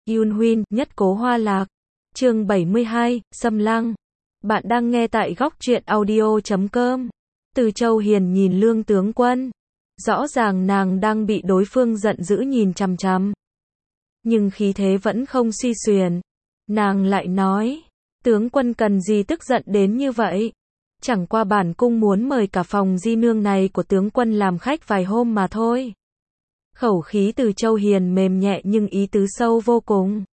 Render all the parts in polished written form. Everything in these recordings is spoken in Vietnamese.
Yoon Huynh, nhất cố hoa lạc. Chương 72, Xâm Lăng. Bạn đang nghe tại góc truyện audio.com. Từ Châu Hiền nhìn Lương tướng quân. Rõ ràng nàng đang bị đối phương giận dữ nhìn chằm chằm. Nhưng khí thế vẫn không suy xuyển. Nàng lại nói, tướng quân cần gì tức giận đến như vậy? Chẳng qua bản cung muốn mời cả phòng di nương này của tướng quân làm khách vài hôm mà thôi. Khẩu khí Từ Châu Hiền mềm nhẹ nhưng ý tứ sâu vô cùng.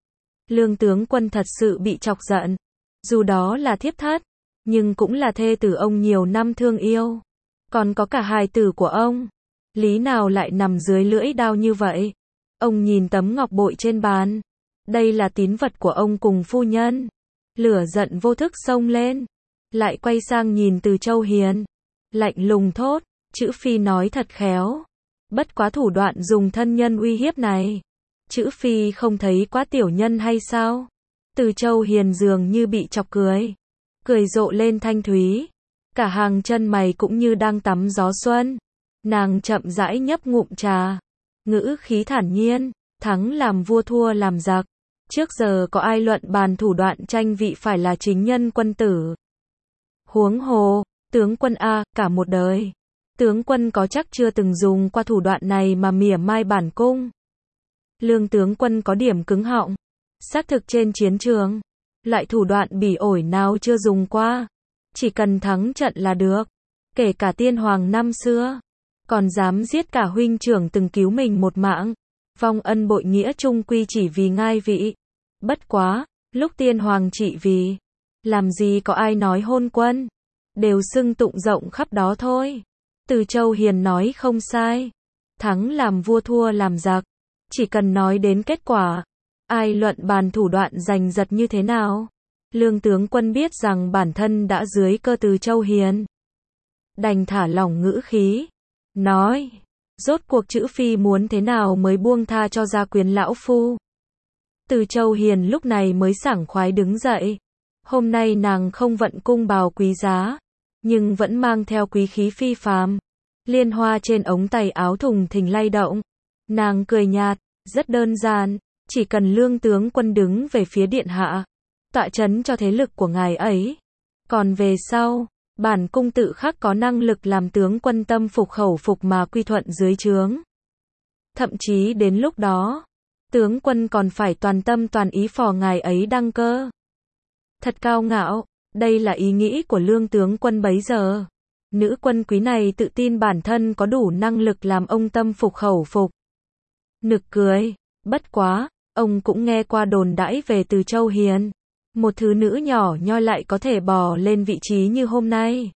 Lương tướng quân thật sự bị chọc giận. Dù đó là thiếp thất, nhưng cũng là thê tử ông nhiều năm thương yêu. Còn có cả hài tử của ông. Lý nào lại nằm dưới lưỡi đao như vậy? Ông nhìn tấm ngọc bội trên bàn. Đây là tín vật của ông cùng phu nhân. Lửa giận vô thức xông lên. Lại quay sang nhìn Từ Châu Hiền. Lạnh lùng thốt, chữ phi nói thật khéo. Bất quá thủ đoạn dùng thân nhân uy hiếp này. Chữ phi không thấy quá tiểu nhân hay sao? Từ Châu Hiền dường như bị chọc cười. Cười rộ lên thanh thúy. Cả hàng chân mày cũng như đang tắm gió xuân. Nàng chậm rãi nhấp ngụm trà. Ngữ khí thản nhiên, thắng làm vua thua làm giặc. Trước giờ có ai luận bàn thủ đoạn tranh vị phải là chính nhân quân tử. Huống hồ, tướng quân a, cả một đời. Tướng quân có chắc chưa từng dùng qua thủ đoạn này mà mỉa mai bản cung. Lương tướng quân có điểm cứng họng. Xác thực trên chiến trường, loại thủ đoạn bỉ ổi nào chưa dùng qua. Chỉ cần thắng trận là được. Kể cả tiên hoàng năm xưa, còn dám giết cả huynh trưởng từng cứu mình một mạng. Vong ân bội nghĩa chung quy chỉ vì ngai vị. Bất quá, lúc tiên hoàng trị vì, làm gì có ai nói hôn quân. Đều xưng tụng rộng khắp đó thôi. Từ Châu Hiền nói không sai. Thắng làm vua thua làm giặc. Chỉ cần nói đến kết quả. Ai luận bàn thủ đoạn giành giật như thế nào? Lương tướng quân biết rằng bản thân đã dưới cơ Từ Châu Hiền. Đành thả lỏng ngữ khí. Nói. Rốt cuộc chữ phi muốn thế nào mới buông tha cho gia quyến lão phu? Từ Châu Hiền lúc này mới sảng khoái đứng dậy. Hôm nay nàng không vận cung bào quý giá. Nhưng vẫn mang theo quý khí phi phàm. Liên hoa trên ống tay áo thùng thình lay động. Nàng cười nhạt, rất đơn giản. Chỉ cần lương tướng quân đứng về phía điện hạ. Tọa chấn cho thế lực của ngài ấy. Còn về sau, bản cung tự khắc có năng lực làm tướng quân tâm phục khẩu phục mà quy thuận dưới trướng. Thậm chí đến lúc đó, tướng quân còn phải toàn tâm toàn ý phò ngài ấy đăng cơ. Thật cao ngạo, đây là ý nghĩ của lương tướng quân bấy giờ. Nữ quân quý này tự tin bản thân có đủ năng lực làm ông tâm phục khẩu phục. Nực cười, bất quá, ông cũng nghe qua đồn đãi về Từ Châu Hiền. Một thứ nữ nhỏ nhoi lại có thể bò lên vị trí như hôm nay.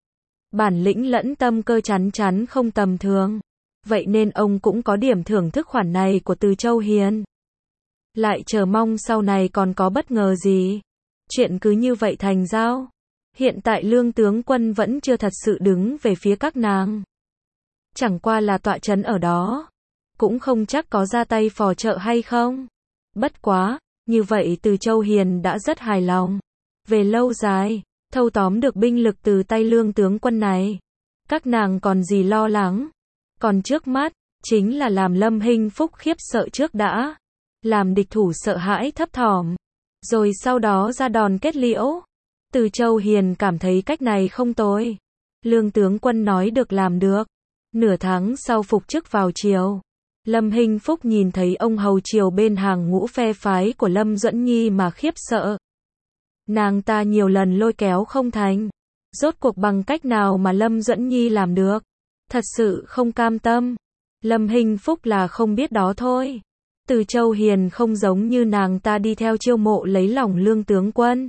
Bản lĩnh lẫn tâm cơ chắn chắn không tầm thường. Vậy nên ông cũng có điểm thưởng thức khoản này của Từ Châu Hiền. Lại chờ mong sau này còn có bất ngờ gì. Chuyện cứ như vậy thành giao. Hiện tại lương tướng quân vẫn chưa thật sự đứng về phía các nàng. Chẳng qua là tọa chấn ở đó. Cũng không chắc có ra tay phò trợ hay không. Bất quá, như vậy Từ Châu Hiền đã rất hài lòng. Về lâu dài, thâu tóm được binh lực từ tay lương tướng quân này. Các nàng còn gì lo lắng. Còn trước mắt, chính là làm Lâm Hinh Phúc khiếp sợ trước đã. Làm địch thủ sợ hãi thấp thỏm. Rồi sau đó ra đòn kết liễu. Từ Châu Hiền cảm thấy cách này không tồi. Lương tướng quân nói được làm được. Nửa tháng sau phục chức vào triều. Lâm Hinh Phúc nhìn thấy ông hầu triều bên hàng ngũ phe phái của Lâm Duẫn Nhi mà khiếp sợ. Nàng ta nhiều lần lôi kéo không thành. Rốt cuộc bằng cách nào mà Lâm Duẫn Nhi làm được? Thật sự không cam tâm. Lâm Hinh Phúc là không biết đó thôi. Từ Châu Hiền không giống như nàng ta đi theo chiêu mộ lấy lòng lương tướng quân.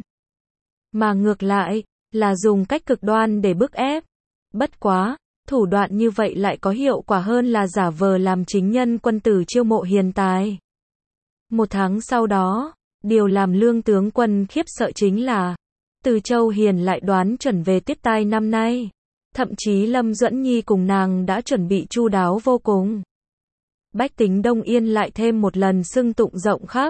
Mà ngược lại, là dùng cách cực đoan để bức ép. Bất quá, thủ đoạn như vậy lại có hiệu quả hơn là giả vờ làm chính nhân quân tử chiêu mộ hiền tài. Một tháng sau đó, điều làm lương tướng quân khiếp sợ chính là Từ Châu Hiền lại đoán chuẩn về tiếp tai năm nay. Thậm chí Lâm Duẫn Nhi cùng nàng đã chuẩn bị chu đáo vô cùng. Bách tính Đông Yên lại thêm một lần xưng tụng rộng khắp.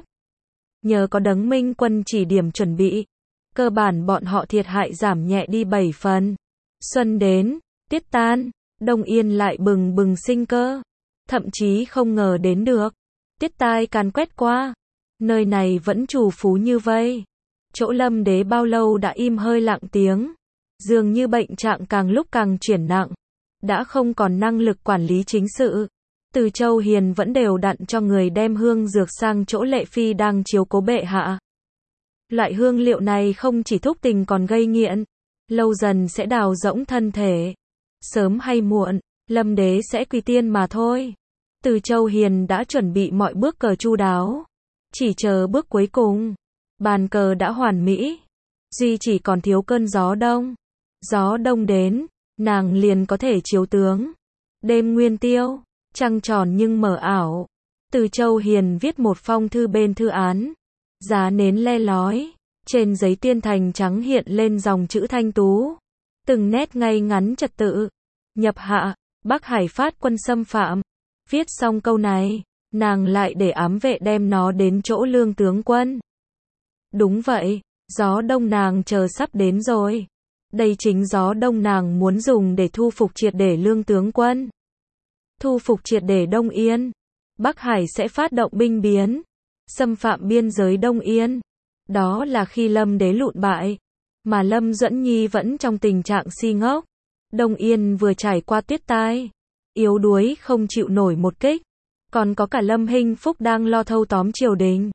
Nhờ có Đấng Minh Quân chỉ điểm chuẩn bị, cơ bản bọn họ thiệt hại giảm nhẹ đi 7 phần. Xuân đến, tiết tan, Đông Yên lại bừng bừng sinh cơ. Thậm chí không ngờ đến được. Tiết tai càn quét qua. Nơi này vẫn trù phú như vây. Chỗ Lâm Đế bao lâu đã im hơi lặng tiếng. Dường như bệnh trạng càng lúc càng chuyển nặng. Đã không còn năng lực quản lý chính sự. Từ Châu Hiền vẫn đều đặn cho người đem hương dược sang chỗ Lệ Phi đang chiếu cố bệ hạ. Loại hương liệu này không chỉ thúc tình còn gây nghiện. Lâu dần sẽ đào rỗng thân thể. Sớm hay muộn, Lâm Đế sẽ quy tiên mà thôi. Từ Châu Hiền đã chuẩn bị mọi bước cờ chu đáo. Chỉ chờ bước cuối cùng. Bàn cờ đã hoàn mỹ. Duy chỉ còn thiếu cơn gió đông. Gió đông đến, nàng liền có thể chiếu tướng. Đêm nguyên tiêu, trăng tròn nhưng mờ ảo. Từ Châu Hiền viết một phong thư bên thư án. Giá nến le lói. Trên giấy tiên thành trắng hiện lên dòng chữ thanh tú. Từng nét ngay ngắn trật tự. Nhập hạ, Bắc Hải phát quân xâm phạm. Viết xong câu này, nàng lại để ám vệ đem nó đến chỗ Lương tướng quân. Đúng vậy, gió đông nàng chờ sắp đến rồi. Đây chính gió đông nàng muốn dùng để thu phục triệt để Lương tướng quân. Thu phục triệt để Đông Yên. Bắc Hải sẽ phát động binh biến. Xâm phạm biên giới Đông Yên. Đó là khi Lâm Đế lụn bại. Mà Lâm Duẫn Nhi vẫn trong tình trạng si ngốc. Đông Yên vừa trải qua tuyết tai. Yếu đuối không chịu nổi một kích. Còn có cả Lâm Hinh Phúc đang lo thâu tóm triều đình.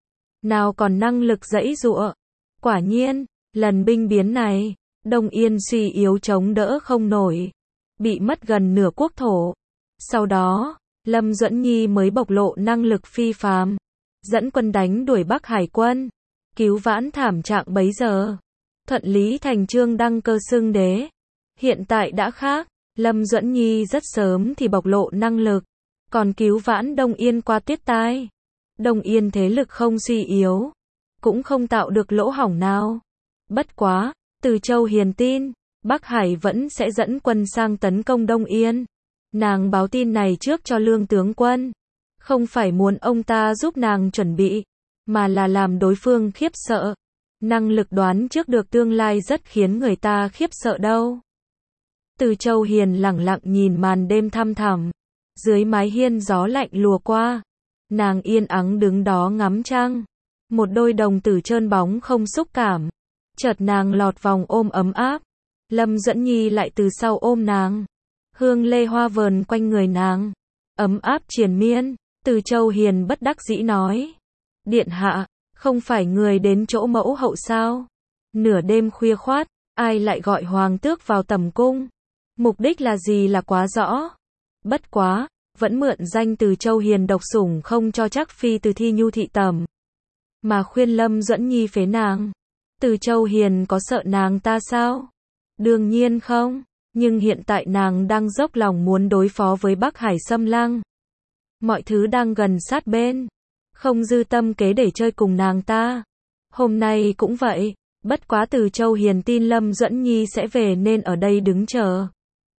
Nào còn năng lực giãy giụa. Quả nhiên, lần binh biến này, Đông Yên suy yếu chống đỡ không nổi. Bị mất gần nửa quốc thổ. Sau đó, Lâm Duẫn Nhi mới bộc lộ năng lực phi phàm. Dẫn quân đánh đuổi Bắc Hải quân. Cứu vãn thảm trạng bấy giờ. Thuận lý thành chương đăng cơ xưng đế. Hiện tại đã khác. Lâm Duẫn Nhi rất sớm thì bộc lộ năng lực. Còn cứu vãn Đông Yên qua tuyết tai. Đông Yên thế lực không suy yếu. Cũng không tạo được lỗ hổng nào. Bất quá, Từ Châu Hiền tin, Bắc Hải vẫn sẽ dẫn quân sang tấn công Đông Yên. Nàng báo tin này trước cho Lương tướng quân. Không phải muốn ông ta giúp nàng chuẩn bị, mà là làm đối phương khiếp sợ. Năng lực đoán trước được tương lai rất khiến người ta khiếp sợ đâu. Từ Châu Hiền lẳng lặng nhìn màn đêm thăm thẳm. Dưới mái hiên gió lạnh lùa qua. Nàng yên ắng đứng đó ngắm trăng. Một đôi đồng tử trơn bóng không xúc cảm. Chợt nàng lọt vòng ôm ấm áp. Lâm Duẫn Nhi lại từ sau ôm nàng. Hương lê hoa vờn quanh người nàng. Ấm áp triền miên. Từ Châu Hiền bất đắc dĩ nói. Điện hạ, không phải người đến chỗ mẫu hậu sao? Nửa đêm khuya khoát, ai lại gọi hoàng tước vào tầm cung? Mục đích là gì là quá rõ. Bất quá, vẫn mượn danh Từ Châu Hiền độc sủng không cho chắc phi từ thi nhu thị tẩm. Mà khuyên Lâm Duẫn Nhi phế nàng. Từ Châu Hiền có sợ nàng ta sao? Đương nhiên không, nhưng hiện tại nàng đang dốc lòng muốn đối phó với Bắc Hải xâm lăng. Mọi thứ đang gần sát bên. Không dư tâm kế để chơi cùng nàng ta. Hôm nay cũng vậy, bất quá Từ Châu Hiền tin Lâm Duẫn Nhi sẽ về nên ở đây đứng chờ.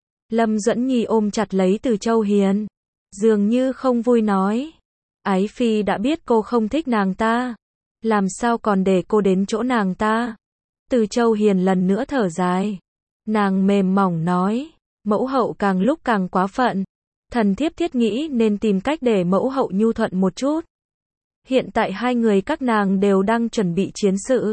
Lâm Duẫn Nhi ôm chặt lấy Từ Châu Hiền. Dường như không vui nói. Ái phi đã biết cô không thích nàng ta. Làm sao còn để cô đến chỗ nàng ta. Từ Châu Hiền lần nữa thở dài. Nàng mềm mỏng nói. Mẫu hậu càng lúc càng quá phận. Thần thiếp thiết nghĩ nên tìm cách để mẫu hậu nhu thuận một chút. Hiện tại hai người các nàng đều đang chuẩn bị chiến sự.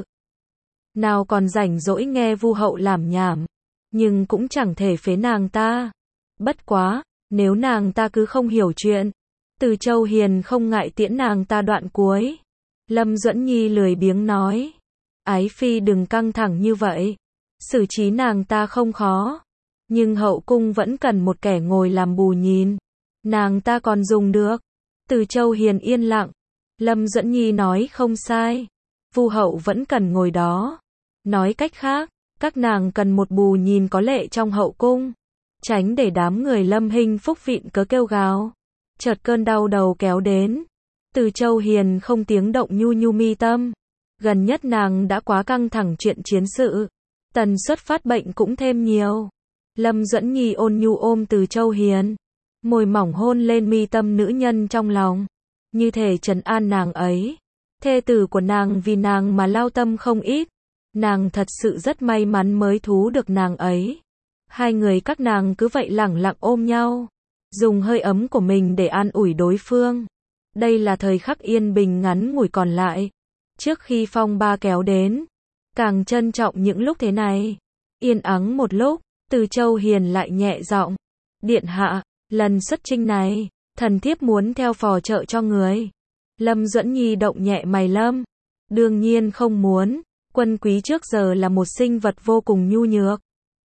Nào còn rảnh rỗi nghe vu hậu làm nhảm. Nhưng cũng chẳng thể phế nàng ta. Bất quá, nếu nàng ta cứ không hiểu chuyện. Từ Châu Hiền không ngại tiễn nàng ta đoạn cuối. Lâm Duẫn Nhi lười biếng nói. Ái phi đừng căng thẳng như vậy. Xử trí nàng ta không khó. Nhưng hậu cung vẫn cần một kẻ ngồi làm bù nhìn. Nàng ta còn dùng được. Từ Châu Hiền yên lặng. Lâm Duẫn Nhi nói không sai. Vu hậu vẫn cần ngồi đó. Nói cách khác, các nàng cần một bù nhìn có lệ trong hậu cung. Tránh để đám người Lâm Hinh Phúc vịn cớ kêu gào. Chợt cơn đau đầu kéo đến. Từ Châu Hiền không tiếng động nhu nhu mi tâm. Gần nhất nàng đã quá căng thẳng chuyện chiến sự. Tần suất phát bệnh cũng thêm nhiều. Lâm Duẫn Nhi ôn nhu ôm Từ Châu Hiền. Môi mỏng hôn lên mi tâm nữ nhân trong lòng. Như thể trấn an nàng ấy. Thê tử của nàng vì nàng mà lao tâm không ít. Nàng thật sự rất may mắn mới thú được nàng ấy. Hai người các nàng cứ vậy lẳng lặng ôm nhau. Dùng hơi ấm của mình để an ủi đối phương. Đây là thời khắc yên bình ngắn ngủi còn lại. Trước khi phong ba kéo đến, càng trân trọng những lúc thế này. Yên ắng một lúc, Từ Châu Hiền lại nhẹ giọng. Điện hạ, lần xuất chinh này, thần thiếp muốn theo phò trợ cho người. Lâm Duẫn Nhi động nhẹ mày Lâm. Đương nhiên không muốn, quân quý trước giờ là một sinh vật vô cùng nhu nhược.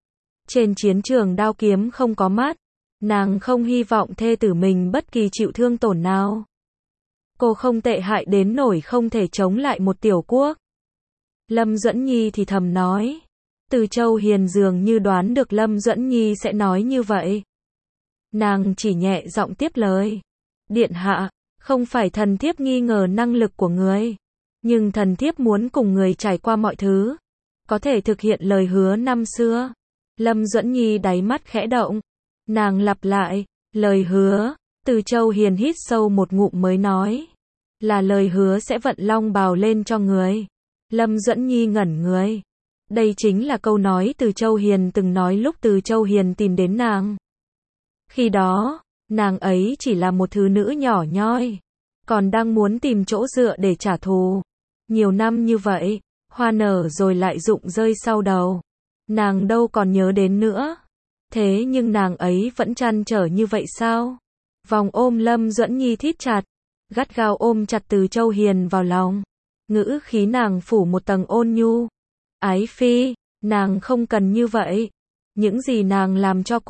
Trên chiến trường đao kiếm không có mắt, nàng không hy vọng thê tử mình bất kỳ chịu thương tổn nào. Cô không tệ hại đến nổi không thể chống lại một tiểu quốc. Lâm Duẫn Nhi thì thầm nói. Từ Châu Hiền dường như đoán được Lâm Duẫn Nhi sẽ nói như vậy. Nàng chỉ nhẹ giọng tiếp lời. Điện hạ, không phải thần thiếp nghi ngờ năng lực của người, nhưng thần thiếp muốn cùng người trải qua mọi thứ, có thể thực hiện lời hứa năm xưa. Lâm Duẫn Nhi đáy mắt khẽ động. Nàng lặp lại, lời hứa. Từ Châu Hiền hít sâu một ngụm mới nói. Là lời hứa sẽ vận long bào lên cho người. Lâm Duẫn Nhi ngẩn người. Đây chính là câu nói Từ Châu Hiền từng nói lúc Từ Châu Hiền tìm đến nàng. Khi đó, nàng ấy chỉ là một thứ nữ nhỏ nhoi, còn đang muốn tìm chỗ dựa để trả thù. Nhiều năm như vậy, hoa nở rồi lại rụng rơi sau đầu. Nàng đâu còn nhớ đến nữa. Thế nhưng nàng ấy vẫn trăn trở như vậy sao? Vòng ôm Lâm Duẫn Nhi thít chặt, gắt gao ôm chặt Từ Châu Hiền vào lòng. Ngữ khí nàng phủ một tầng ôn nhu. Ái phi, nàng không cần như vậy. Những gì nàng làm cho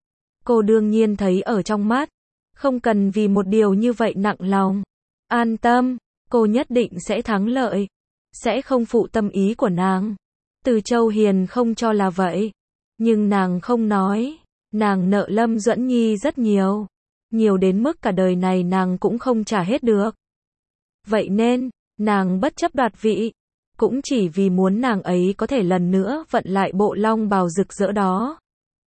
cô đương nhiên thấy ở trong mắt. Không cần vì một điều như vậy nặng lòng. An tâm, cô nhất định sẽ thắng lợi. Sẽ không phụ tâm ý của nàng. Từ Châu Hiền không cho là vậy. Nhưng nàng không nói. Nàng nợ Lâm Duẫn Nhi rất nhiều. Nhiều đến mức cả đời này nàng cũng không trả hết được. Vậy nên, nàng bất chấp đoạt vị. Cũng chỉ vì muốn nàng ấy có thể lần nữa vận lại bộ long bào rực rỡ đó.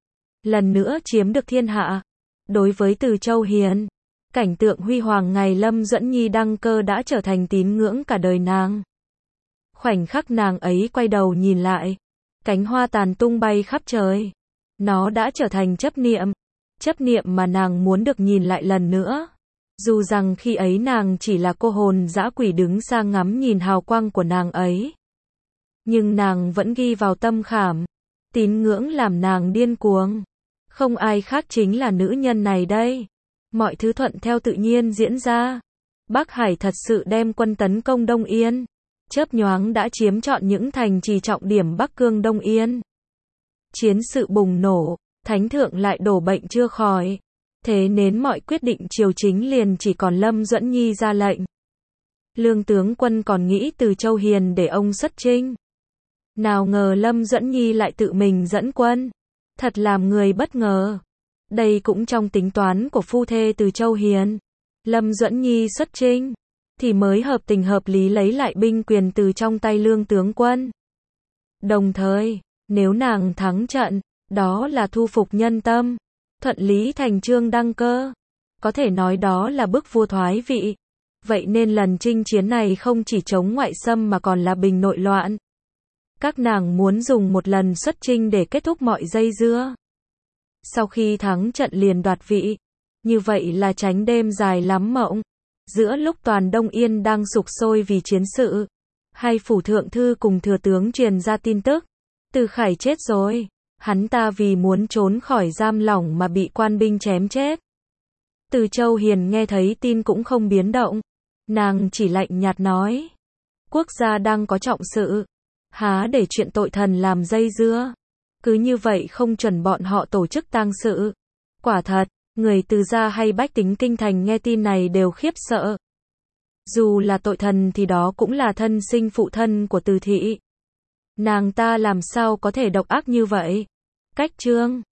Lần nữa chiếm được thiên hạ. Đối với Từ Châu Hiền, cảnh tượng huy hoàng ngày Lâm Duẫn Nhi đăng cơ đã trở thành tín ngưỡng cả đời nàng. Khoảnh khắc nàng ấy quay đầu nhìn lại, cánh hoa tàn tung bay khắp trời. Nó đã trở thành chấp niệm mà nàng muốn được nhìn lại lần nữa. Dù rằng khi ấy nàng chỉ là cô hồn dã quỷ đứng xa ngắm nhìn hào quang của nàng ấy. Nhưng nàng vẫn ghi vào tâm khảm. Tín ngưỡng làm nàng điên cuồng. Không ai khác chính là nữ nhân này đây. Mọi thứ thuận theo tự nhiên diễn ra. Bắc Hải thật sự đem quân tấn công Đông Yên. Chớp nhoáng đã chiếm trọn những thành trì trọng điểm Bắc Cương Đông Yên. Chiến sự bùng nổ, thánh thượng lại đổ bệnh chưa khỏi. Thế nên mọi quyết định triều chính liền chỉ còn Lâm Duẫn Nhi ra lệnh. Lương tướng quân còn nghĩ Từ Châu Hiền để ông xuất chinh. Nào ngờ Lâm Duẫn Nhi lại tự mình dẫn quân. Thật làm người bất ngờ. Đây cũng trong tính toán của phu thê Từ Châu Hiền. Lâm Duẫn Nhi xuất chinh, thì mới hợp tình hợp lý lấy lại binh quyền từ trong tay Lương tướng quân. Đồng thời, nếu nàng thắng trận, đó là thu phục nhân tâm, thuận lý thành chương đăng cơ. Có thể nói đó là bức vua thoái vị. Vậy nên lần chinh chiến này không chỉ chống ngoại xâm mà còn là bình nội loạn. Các nàng muốn dùng một lần xuất chinh để kết thúc mọi dây dưa. Sau khi thắng trận liền đoạt vị. Như vậy là tránh đêm dài lắm mộng. Giữa lúc toàn Đông Yên đang sục sôi vì chiến sự, hay phủ thượng thư cùng thừa tướng truyền ra tin tức. Từ Khải chết rồi. Hắn ta vì muốn trốn khỏi giam lỏng mà bị quan binh chém chết. Từ Châu Hiền nghe thấy tin cũng không biến động. Nàng chỉ lạnh nhạt nói. Quốc gia đang có trọng sự. Há để chuyện tội thần làm dây dưa. Cứ như vậy không chuẩn bọn họ tổ chức tang sự. Quả thật, người Từ gia hay bách tính kinh thành nghe tin này đều khiếp sợ. Dù là tội thần thì đó cũng là thân sinh phụ thân của Từ thị. Nàng ta làm sao có thể độc ác như vậy? Cách chương